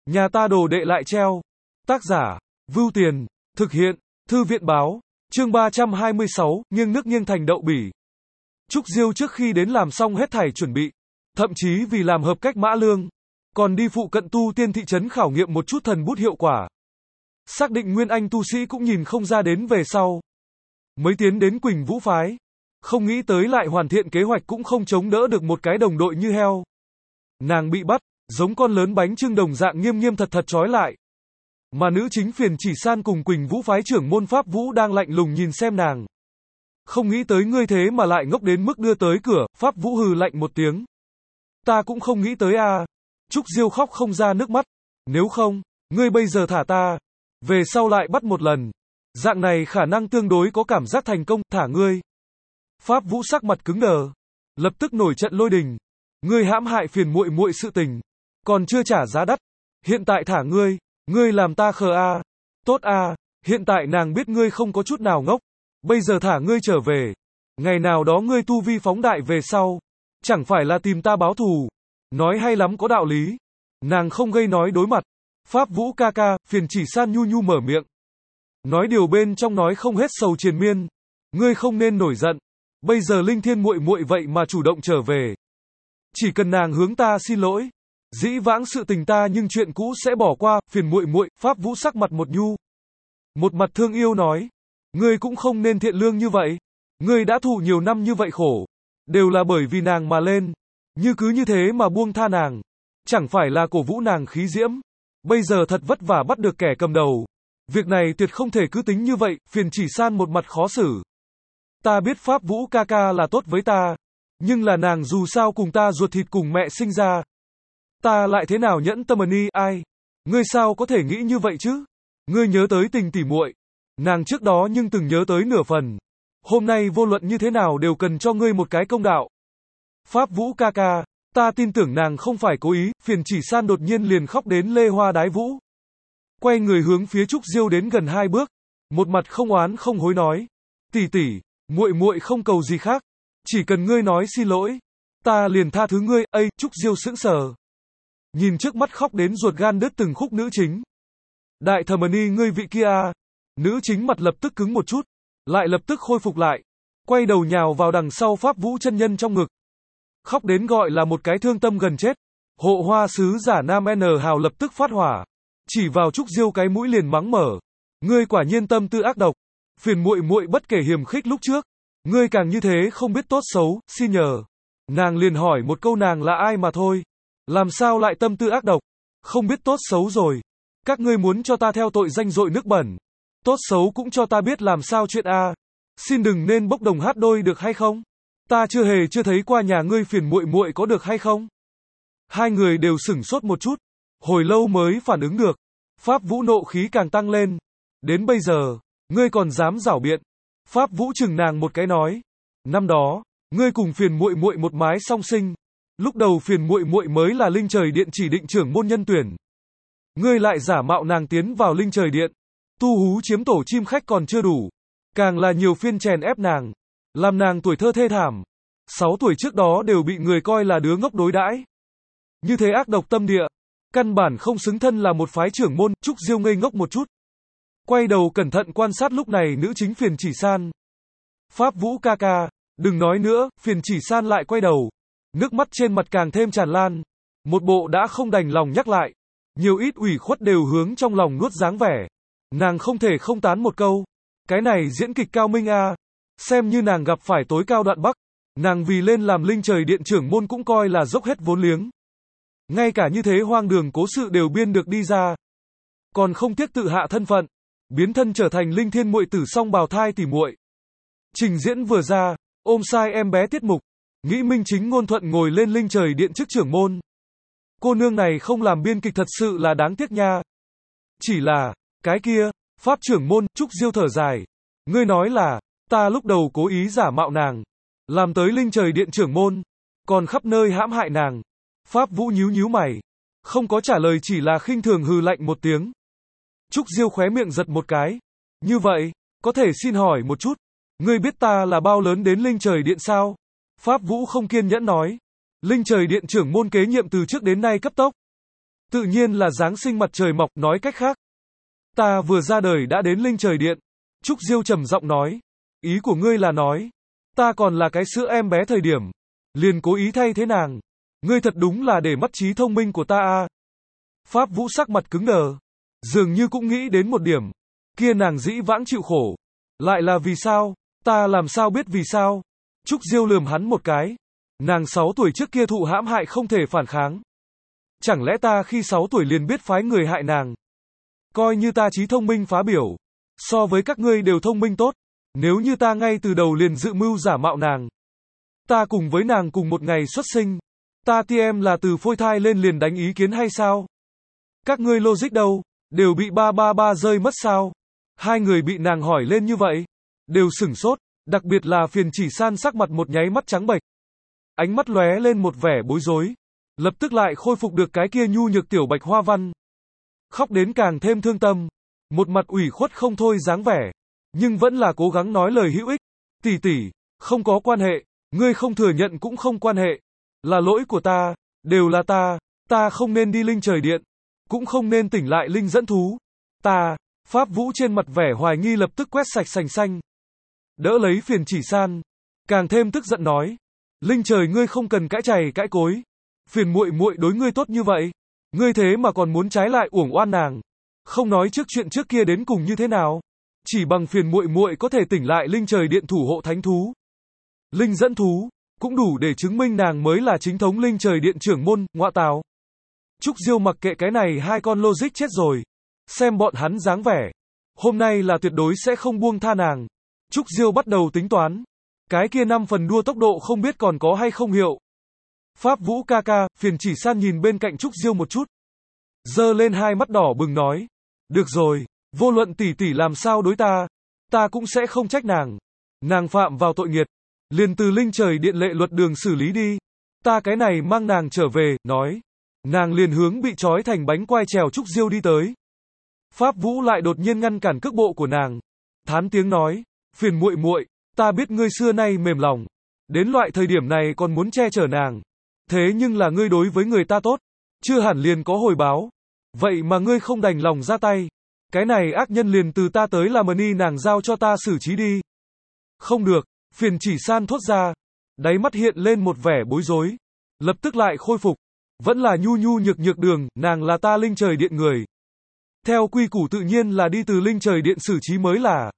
Nhà ta đồ đệ lại treo. Tác giả, Vưu Tiền, thực hiện, Thư viện báo, chương 326, nghiêng nước nghiêng thành đậu bỉ. Trúc Diêu trước khi đến làm xong hết thảy chuẩn bị, thậm chí vì làm hợp cách Mã Lương, còn đi phụ cận tu tiên thị trấn khảo nghiệm một chút thần bút hiệu quả. Xác định nguyên anh tu sĩ cũng nhìn không ra đến về sau. Mới tiến đến Quỳnh Vũ phái. Không nghĩ tới lại hoàn thiện kế hoạch cũng không chống đỡ được một cái đồng đội như heo. Nàng bị bắt, giống con lớn bánh chưng đồng dạng nghiêm nghiêm thật thật trói lại. Mà nữ chính Phiền Chỉ San cùng Quỳnh Vũ phái trưởng môn Pháp Vũ đang lạnh lùng nhìn xem nàng. Không nghĩ tới ngươi thế mà lại ngốc đến mức đưa tới cửa, Pháp Vũ hừ lạnh một tiếng. Ta cũng không nghĩ tới à. Trúc Diêu khóc không ra nước mắt. Nếu không, ngươi bây giờ thả ta. Về sau lại bắt một lần. Dạng này khả năng tương đối có cảm giác thành công, thả ngươi. Pháp Vũ sắc mặt cứng đờ. Lập tức nổi trận lôi đình. Ngươi hãm hại Phiền muội muội sự tình. Còn chưa trả giá đắt. Hiện tại thả ngươi. Ngươi làm ta khờ à. Tốt à. Hiện tại nàng biết ngươi không có chút nào ngốc. Bây giờ thả ngươi trở về. Ngày nào đó ngươi tu vi phóng đại về sau. Chẳng phải là tìm ta báo thù. Nói hay lắm có đạo lý. Nàng không gây nói đối mặt. Pháp Vũ ca ca, Phiền Chỉ San nhu nhu mở miệng. Nói điều bên trong nói không hết sầu triền miên. Ngươi không nên nổi giận. Bây giờ Linh Thiên muội muội vậy mà chủ động trở về. Chỉ cần nàng hướng ta xin lỗi. Dĩ vãng sự tình ta nhưng chuyện cũ sẽ bỏ qua, Phiền muội muội. Pháp Vũ sắc mặt một nhu. Một mặt thương yêu nói. Ngươi cũng không nên thiện lương như vậy. Ngươi đã thụ nhiều năm như vậy khổ. Đều là bởi vì nàng mà lên. Như cứ như thế mà buông tha nàng. Chẳng phải là cổ vũ nàng khí diễm. Bây giờ thật vất vả bắt được kẻ cầm đầu. Việc này tuyệt không thể cứ tính như vậy, Phiền Chỉ San một mặt khó xử. Ta biết Pháp Vũ ca ca là tốt với ta. Nhưng là nàng dù sao cùng ta ruột thịt cùng mẹ sinh ra. Ta lại thế nào nhẫn tâm ni ai? Ngươi sao có thể nghĩ như vậy chứ? Ngươi nhớ tới tình tỉ muội. Nàng trước đó nhưng từng nhớ tới nửa phần. Hôm nay vô luận như thế nào đều cần cho ngươi một cái công đạo. Pháp Vũ ca ca, ta tin tưởng nàng không phải cố ý, Phiền Chỉ San đột nhiên liền khóc đến lê hoa đái vũ. Quay người hướng phía Trúc Diêu đến gần 2 bước, một mặt không oán không hối nói, tỷ tỷ, muội muội không cầu gì khác, chỉ cần ngươi nói xin lỗi, ta liền tha thứ ngươi. Ây, Trúc Diêu sững sờ, nhìn trước mắt khóc đến ruột gan đứt từng khúc nữ chính. Đại thẩm ni ngươi vị kia à? Nữ chính mặt lập tức cứng một chút, lại lập tức khôi phục lại, quay đầu nhào vào đằng sau Pháp Vũ chân nhân trong ngực. Khóc đến gọi là một cái thương tâm gần chết. Hộ hoa sứ giả Nam N Hào lập tức phát hỏa, chỉ vào Trúc Diêu cái mũi liền mắng mở. Ngươi quả nhiên tâm tư ác độc. Phiền muội muội bất kể hiềm khích lúc trước, ngươi càng như thế không biết tốt xấu, xin nhờ. Nàng liền hỏi một câu nàng là ai mà thôi. Làm sao lại tâm tư ác độc? Không biết tốt xấu rồi. Các ngươi muốn cho ta theo tội danh dội nước bẩn. Tốt xấu cũng cho ta biết làm sao chuyện a. Xin đừng nên bốc đồng hát đôi được hay không? Ta chưa thấy qua nhà ngươi Phiền muội muội có được hay không? Hai người đều sửng sốt một chút, hồi lâu mới phản ứng được. Pháp Vũ nộ khí càng tăng lên. Đến bây giờ, ngươi còn dám giảo biện? Pháp Vũ chừng nàng một cái nói, năm đó, ngươi cùng Phiền muội muội một mái song sinh. Lúc đầu Phiền muội muội mới là Linh Trời Điện chỉ định trưởng môn nhân tuyển. Ngươi lại giả mạo nàng tiến vào Linh Trời Điện, tu hú chiếm tổ chim khách còn chưa đủ, càng là nhiều phiên chèn ép nàng, làm nàng tuổi thơ thê thảm. 6 tuổi trước đó đều bị người coi là đứa ngốc đối đãi. Như thế ác độc tâm địa, căn bản không xứng thân là một phái trưởng môn. Trúc Diêu ngây ngốc một chút, quay đầu cẩn thận quan sát lúc này nữ chính Phiền Chỉ San. Pháp Vũ ca ca, đừng nói nữa. Phiền Chỉ San lại quay đầu, nước mắt trên mặt càng thêm tràn lan, một bộ đã không đành lòng nhắc lại, nhiều ít ủy khuất đều hướng trong lòng nuốt dáng vẻ. Nàng không thể không tán một câu, cái này diễn kịch cao minh a. Xem như nàng gặp phải tối cao đoạn Bắc, nàng vì lên làm Linh Trời Điện trưởng môn cũng coi là dốc hết vốn liếng. Ngay cả như thế hoang đường cố sự đều biên được đi ra, còn không tiếc tự hạ thân phận, biến thân trở thành Linh Thiên muội tử song bào thai tỉ muội. Trình diễn vừa ra, ôm sai em bé tiết mục, nghĩ minh chính ngôn thuận ngồi lên Linh Trời Điện chức trưởng môn. Cô nương này không làm biên kịch thật sự là đáng tiếc nha. Chỉ là, cái kia, Pháp trưởng môn. Trúc Diêu thở dài, ngươi nói là, ta lúc đầu cố ý giả mạo nàng, làm tới Linh Trời Điện trưởng môn, còn khắp nơi hãm hại nàng. Pháp Vũ nhíu mày, không có trả lời, chỉ là khinh thường hừ lạnh một tiếng. Trúc Diêu khóe miệng giật một cái. Như vậy, có thể xin hỏi một chút, ngươi biết ta là bao lớn đến Linh Trời Điện sao? Pháp Vũ không kiên nhẫn nói. Linh Trời Điện trưởng môn kế nhiệm từ trước đến nay cấp tốc. Tự nhiên là Giáng sinh mặt trời mọc, nói cách khác. Ta vừa ra đời đã đến linh trời điện. Trúc Diêu trầm giọng nói. Ý của ngươi là nói, ta còn là cái sữa em bé thời điểm. Liền cố ý thay thế nàng. Ngươi thật đúng là để mắt trí thông minh của ta a. Pháp Vũ sắc mặt cứng đờ. Dường như cũng nghĩ đến một điểm. Kia nàng dĩ vãng chịu khổ. Lại là vì sao? Ta làm sao biết vì sao? Trúc Diêu lườm hắn một cái. Nàng 6 tuổi trước kia thụ hãm hại không thể phản kháng. Chẳng lẽ ta khi 6 tuổi liền biết phái người hại nàng? Coi như ta trí thông minh phá biểu. So với các ngươi đều thông minh tốt. Nếu như ta ngay từ đầu liền dự mưu giả mạo nàng. Ta cùng với nàng cùng một ngày xuất sinh. Ta TM là từ phôi thai lên liền đánh ý kiến hay sao? Các ngươi logic đâu? Đều bị 333 rơi mất sao? Hai người bị nàng hỏi lên như vậy. Đều sửng sốt. Đặc biệt là Phiền Chỉ San sắc mặt một nháy mắt trắng bệch. Ánh mắt lóe lên một vẻ bối rối. Lập tức lại khôi phục được cái kia nhu nhược tiểu bạch hoa văn. Khóc đến càng thêm thương tâm. Một mặt ủy khuất không thôi dáng vẻ. Nhưng vẫn là cố gắng nói lời hữu ích. Tỷ tỷ, không có quan hệ. Ngươi không thừa nhận cũng không quan hệ. Là lỗi của ta. Đều là ta. Ta không nên đi linh trời điện. Cũng không nên tỉnh lại linh dẫn thú. Ta. Pháp Vũ trên mặt vẻ hoài nghi lập tức quét sạch sành xanh. Đỡ lấy Phiền Chỉ San. Càng thêm tức giận nói. Linh trời ngươi không cần cãi chày cãi cối. Phiền muội muội đối ngươi tốt như vậy. Ngươi thế mà còn muốn trái lại uổng oan nàng. Không nói trước chuyện trước kia đến cùng như thế nào. Chỉ bằng phiền muội muội có thể tỉnh lại linh trời điện thủ hộ thánh thú. Linh dẫn thú. Cũng đủ để chứng minh nàng mới là chính thống linh trời điện trưởng môn, ngọa tào. Trúc Diêu mặc kệ cái này hai con logic chết rồi. Xem bọn hắn dáng vẻ. Hôm nay là tuyệt đối sẽ không buông tha nàng. Trúc Diêu bắt đầu tính toán. Cái kia 5 phần đua tốc độ không biết còn có hay không hiệu. Pháp Vũ ca ca, Phiền Chỉ San nhìn bên cạnh Trúc Diêu một chút. Giơ lên hai mắt đỏ bừng nói. Được rồi, vô luận tỷ tỷ làm sao đối ta. Ta cũng sẽ không trách nàng. Nàng phạm vào tội nghiệt. Liền từ linh trời điện lệ luật đường xử lý đi. Ta cái này mang nàng trở về, nói. Nàng liền hướng bị trói thành bánh quai trèo Trúc Diêu đi tới. Pháp Vũ lại đột nhiên ngăn cản cước bộ của nàng. Thán tiếng nói. Phiền muội muội, ta biết ngươi xưa nay mềm lòng. Đến loại thời điểm này còn muốn che chở nàng. Thế nhưng là ngươi đối với người ta tốt. Chưa hẳn liền có hồi báo. Vậy mà ngươi không đành lòng ra tay. Cái này ác nhân liền từ ta tới làm ni nàng giao cho ta xử trí đi. Không được, Phiền Chỉ San thốt ra. Đáy mắt hiện lên một vẻ bối rối. Lập tức lại khôi phục. Vẫn là nhu nhu nhược nhược đường, nàng là ta linh trời điện người. Theo quy củ tự nhiên là đi từ linh trời điện xử trí mới là.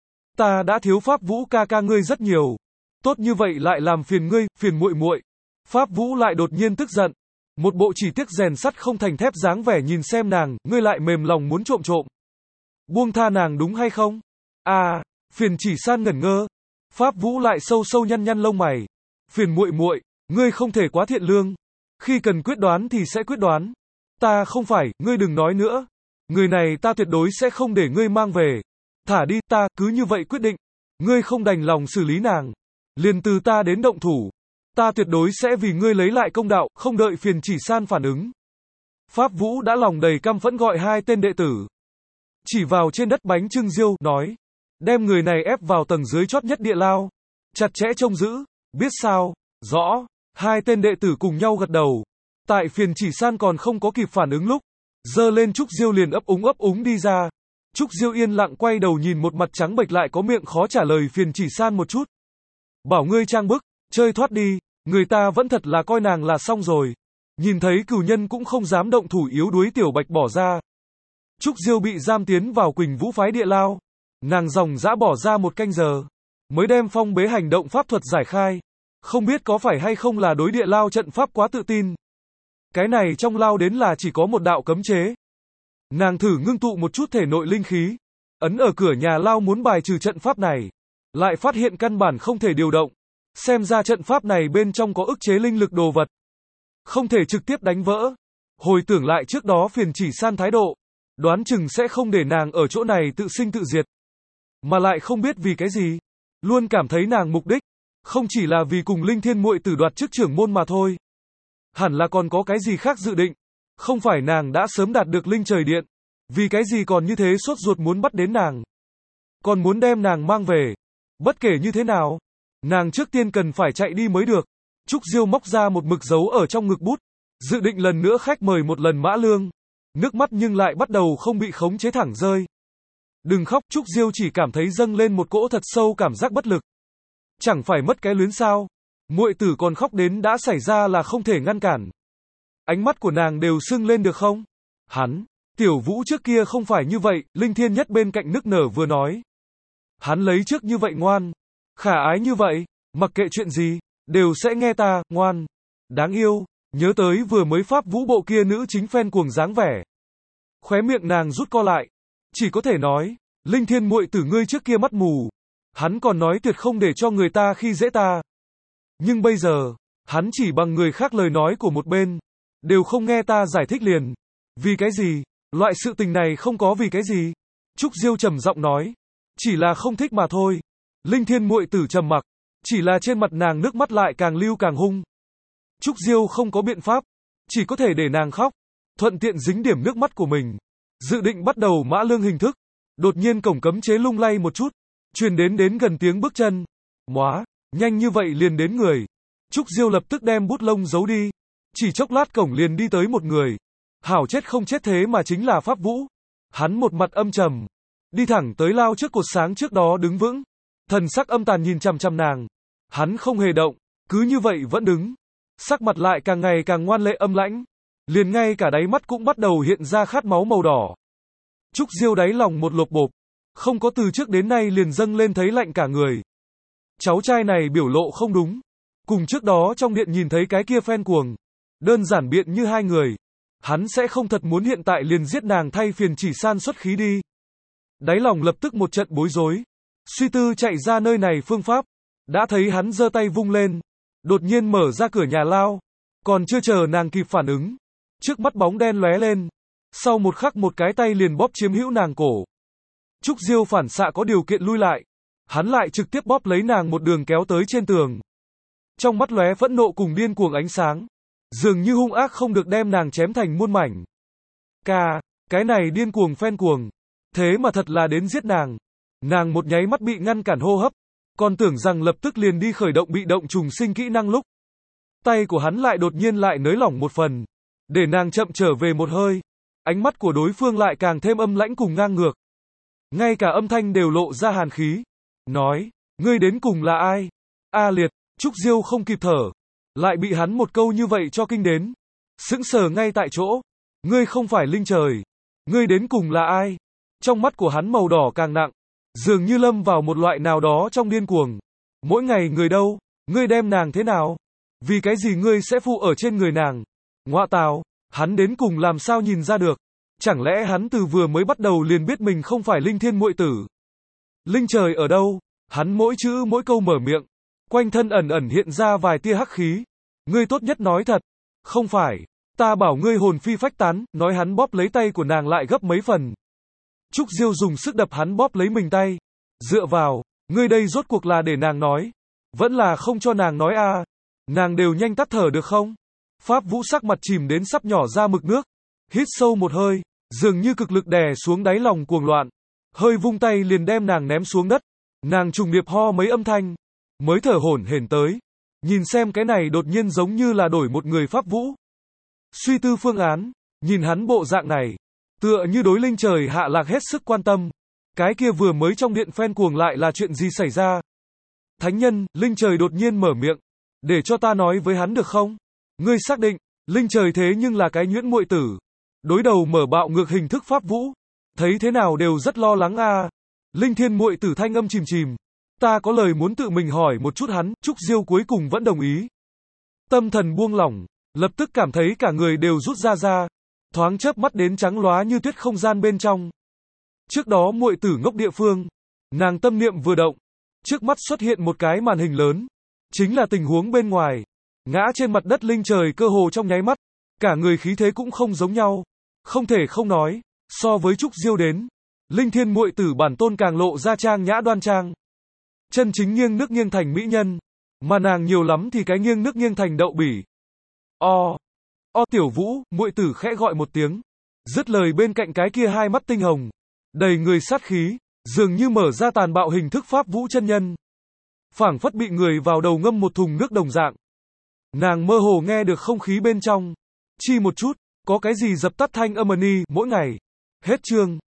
Ta đã thiếu Pháp Vũ ca ca ngươi rất nhiều. Tốt như vậy lại làm phiền ngươi, phiền muội muội. Pháp Vũ lại đột nhiên tức giận. Một bộ chỉ tiếc rèn sắt không thành thép dáng vẻ nhìn xem nàng, ngươi lại mềm lòng muốn trộm trộm. Buông tha nàng đúng hay không? À, Phiền Chỉ San ngẩn ngơ. Pháp Vũ lại sâu sâu nhăn nhăn lông mày. Phiền muội muội, ngươi không thể quá thiện lương. Khi cần quyết đoán thì sẽ quyết đoán. Ta không phải, ngươi đừng nói nữa. Người này ta tuyệt đối sẽ không để ngươi mang về. Thả đi, ta cứ như vậy quyết định. Ngươi không đành lòng xử lý nàng. Liền từ ta đến động thủ. Ta tuyệt đối sẽ vì ngươi lấy lại công đạo, không đợi Phiền Chỉ San phản ứng. Pháp Vũ đã lòng đầy căm phẫn gọi hai tên đệ tử. Chỉ vào trên đất bánh trưng riêu, nói. Đem người này ép vào tầng dưới chót nhất địa lao. Chặt chẽ trông giữ. Biết sao? Rõ. Hai tên đệ tử cùng nhau gật đầu. Tại Phiền Chỉ San còn không có kịp phản ứng lúc. Giơ lên Trúc Diêu liền ấp úng đi ra. Trúc Diêu yên lặng quay đầu nhìn một mặt trắng bệch lại có miệng khó trả lời Phiền Chỉ San một chút. Bảo ngươi trang bức, chơi thoát đi, người ta vẫn thật là coi nàng là xong rồi. Nhìn thấy cửu nhân cũng không dám động thủ yếu đuối tiểu bạch bỏ ra. Trúc Diêu bị giam tiến vào Quỳnh Vũ phái địa lao. Nàng dòng dã bỏ ra 1 canh giờ. Mới đem phong bế hành động pháp thuật giải khai. Không biết có phải hay không là đối địa lao trận pháp quá tự tin. Cái này trong lao đến là chỉ có một đạo cấm chế. Nàng thử ngưng tụ một chút thể nội linh khí. Ấn ở cửa nhà lao muốn bài trừ trận pháp này. Lại phát hiện căn bản không thể điều động. Xem ra trận pháp này bên trong có ức chế linh lực đồ vật. Không thể trực tiếp đánh vỡ. Hồi tưởng lại trước đó Phiền Chỉ San thái độ. Đoán chừng sẽ không để nàng ở chỗ này tự sinh tự diệt. Mà lại không biết vì cái gì. Luôn cảm thấy nàng mục đích. Không chỉ là vì cùng Linh Thiên muội tử đoạt chức trưởng môn mà thôi. Hẳn là còn có cái gì khác dự định. Không phải nàng đã sớm đạt được linh trời điện. Vì cái gì còn như thế sốt ruột muốn bắt đến nàng. Còn muốn đem nàng mang về. Bất kể như thế nào. Nàng trước tiên cần phải chạy đi mới được. Trúc Diêu móc ra một mực dấu ở trong ngực bút. Dự định lần nữa khách mời một lần Mã Lương. Nước mắt nhưng lại bắt đầu không bị khống chế thẳng rơi. Đừng khóc, Trúc Diêu chỉ cảm thấy dâng lên một cỗ thật sâu cảm giác bất lực. Chẳng phải mất cái luyến sao? Muội tử còn khóc đến đã xảy ra là không thể ngăn cản. Ánh mắt của nàng đều sưng lên được không? Hắn, Tiểu Vũ trước kia không phải như vậy, Linh Thiên Nhất bên cạnh nức nở vừa nói. Hắn lấy trước như vậy ngoan, khả ái như vậy, mặc kệ chuyện gì, đều sẽ nghe ta, ngoan, đáng yêu, nhớ tới vừa mới pháp vũ bộ kia nữ chính phen cuồng dáng vẻ. Khóe miệng nàng rút co lại, chỉ có thể nói, Linh Thiên muội tử ngươi trước kia mắt mù, hắn còn nói tuyệt không để cho người ta khi dễ ta. Nhưng bây giờ, hắn chỉ bằng người khác lời nói của một bên, đều không nghe ta giải thích liền. Vì cái gì? Loại sự tình này không có vì cái gì. Trúc Diêu trầm giọng nói, chỉ là không thích mà thôi. Linh Thiên muội tử trầm mặc, chỉ là trên mặt nàng nước mắt lại càng lưu càng hung. Trúc Diêu không có biện pháp, chỉ có thể để nàng khóc, thuận tiện dính điểm nước mắt của mình. Dự định bắt đầu Mã Lương hình thức, đột nhiên cổng cấm chế lung lay một chút, truyền đến gần tiếng bước chân. Móa, nhanh như vậy liền đến người. Trúc Diêu lập tức đem bút lông giấu đi, chỉ chốc lát cổng liền đi tới một người. Hảo chết không chết thế mà chính là Pháp Vũ. Hắn một mặt âm trầm, đi thẳng tới lao trước cột sáng trước đó đứng vững, thần sắc âm tàn nhìn chằm chằm nàng. Hắn không hề động, cứ như vậy vẫn đứng, sắc mặt lại càng ngày càng ngoan lệ âm lãnh, liền ngay cả đáy mắt cũng bắt đầu hiện ra khát máu màu đỏ. Trúc Diêu đáy lòng một lột bộp, không có từ trước đến nay liền dâng lên thấy lạnh cả người. Cháu trai này biểu lộ không đúng, cùng trước đó trong điện nhìn thấy cái kia phen cuồng, đơn giản biện như hai người. Hắn sẽ không thật muốn hiện tại liền giết nàng thay phiền chỉ san xuất khí đi. Đáy lòng lập tức một trận bối rối, suy tư chạy ra nơi này phương pháp, đã thấy hắn giơ tay vung lên, đột nhiên mở ra cửa nhà lao, còn chưa chờ nàng kịp phản ứng, trước mắt bóng đen lóe lên, sau một khắc một cái tay liền bóp chiếm hữu nàng cổ. Trúc Diêu phản xạ có điều kiện lui lại, hắn lại trực tiếp bóp lấy nàng một đường kéo tới trên tường. Trong mắt lóe phẫn nộ cùng điên cuồng ánh sáng, dường như hung ác không được đem nàng chém thành muôn mảnh. Cái này điên cuồng phen cuồng, thế mà thật là đến giết nàng. Nàng một nháy mắt bị ngăn cản hô hấp, còn tưởng rằng lập tức liền đi khởi động bị động trùng sinh kỹ năng lúc. Tay của hắn lại đột nhiên lại nới lỏng một phần, để nàng chậm trở về một hơi. Ánh mắt của đối phương lại càng thêm âm lãnh cùng ngang ngược. Ngay cả âm thanh đều lộ ra hàn khí. Nói, ngươi đến cùng là ai? A liệt, Trúc Diêu không kịp thở, lại bị hắn một câu như vậy cho kinh đến. Sững sờ ngay tại chỗ. Ngươi không phải linh trời. Ngươi đến cùng là ai? Trong mắt của hắn màu đỏ càng nặng, dường như lâm vào một loại nào đó trong điên cuồng. Mỗi ngày người đâu? Ngươi đem nàng thế nào? Vì cái gì ngươi sẽ phụ ở trên người nàng? Ngoạ tào, hắn đến cùng làm sao nhìn ra được? Chẳng lẽ hắn từ vừa mới bắt đầu liền biết mình không phải Linh Thiên muội tử? Linh trời ở đâu? Hắn mỗi chữ mỗi câu mở miệng, quanh thân ẩn ẩn hiện ra vài tia hắc khí. Ngươi tốt nhất nói thật. Không phải, ta bảo ngươi hồn phi phách tán. Nói hắn bóp lấy tay của nàng lại gấp mấy phần. Trúc Diêu dùng sức đập hắn bóp lấy mình tay. Dựa vào, ngươi đây rốt cuộc là để nàng nói, vẫn là không cho nàng nói à? Nàng đều nhanh tắt thở được không? Pháp Vũ sắc mặt chìm đến sắp nhỏ ra mực nước, hít sâu một hơi, dường như cực lực đè xuống đáy lòng cuồng loạn, hơi vung tay liền đem nàng ném xuống đất. Nàng trùng điệp ho mấy âm thanh, mới thở hổn hển tới, nhìn xem cái này đột nhiên giống như là đổi một người Pháp Vũ. Suy tư phương án, nhìn hắn bộ dạng này, tựa như đối linh trời hạ lạc hết sức quan tâm. Cái kia vừa mới trong điện phen cuồng lại là chuyện gì xảy ra? Thánh nhân, linh trời đột nhiên mở miệng, để cho ta nói với hắn được không? Ngươi xác định, linh trời thế nhưng là cái nhuyễn muội tử. Đối đầu mở bạo ngược hình thức Pháp Vũ, thấy thế nào đều rất lo lắng à. Linh Thiên muội tử thanh âm chìm chìm, ta có lời muốn tự mình hỏi một chút hắn. Trúc Diêu cuối cùng vẫn đồng ý. Tâm thần buông lỏng, lập tức cảm thấy cả người đều rút ra, thoáng chớp mắt đến trắng lóa như tuyết không gian bên trong. Trước đó muội tử ngốc địa phương, nàng tâm niệm vừa động, trước mắt xuất hiện một cái màn hình lớn, chính là tình huống bên ngoài. Ngã trên mặt đất linh trời cơ hồ trong nháy mắt, cả người khí thế cũng không giống nhau, không thể không nói, so với Trúc Diêu đến, Linh Thiên muội tử bản tôn càng lộ ra trang nhã đoan trang, chân chính nghiêng nước nghiêng thành mỹ nhân, mà nàng nhiều lắm thì cái nghiêng nước nghiêng thành đậu bỉ. Tiểu Vũ, muội tử khẽ gọi một tiếng, dứt lời bên cạnh cái kia hai mắt tinh hồng, đầy người sát khí, dường như mở ra tàn bạo hình thức Pháp Vũ chân nhân, phảng phất bị người vào đầu ngâm một thùng nước đồng dạng. Nàng mơ hồ nghe được không khí bên trong, Chi một chút, có cái gì dập tắt thanh âm ni mỗi ngày. Hết chương.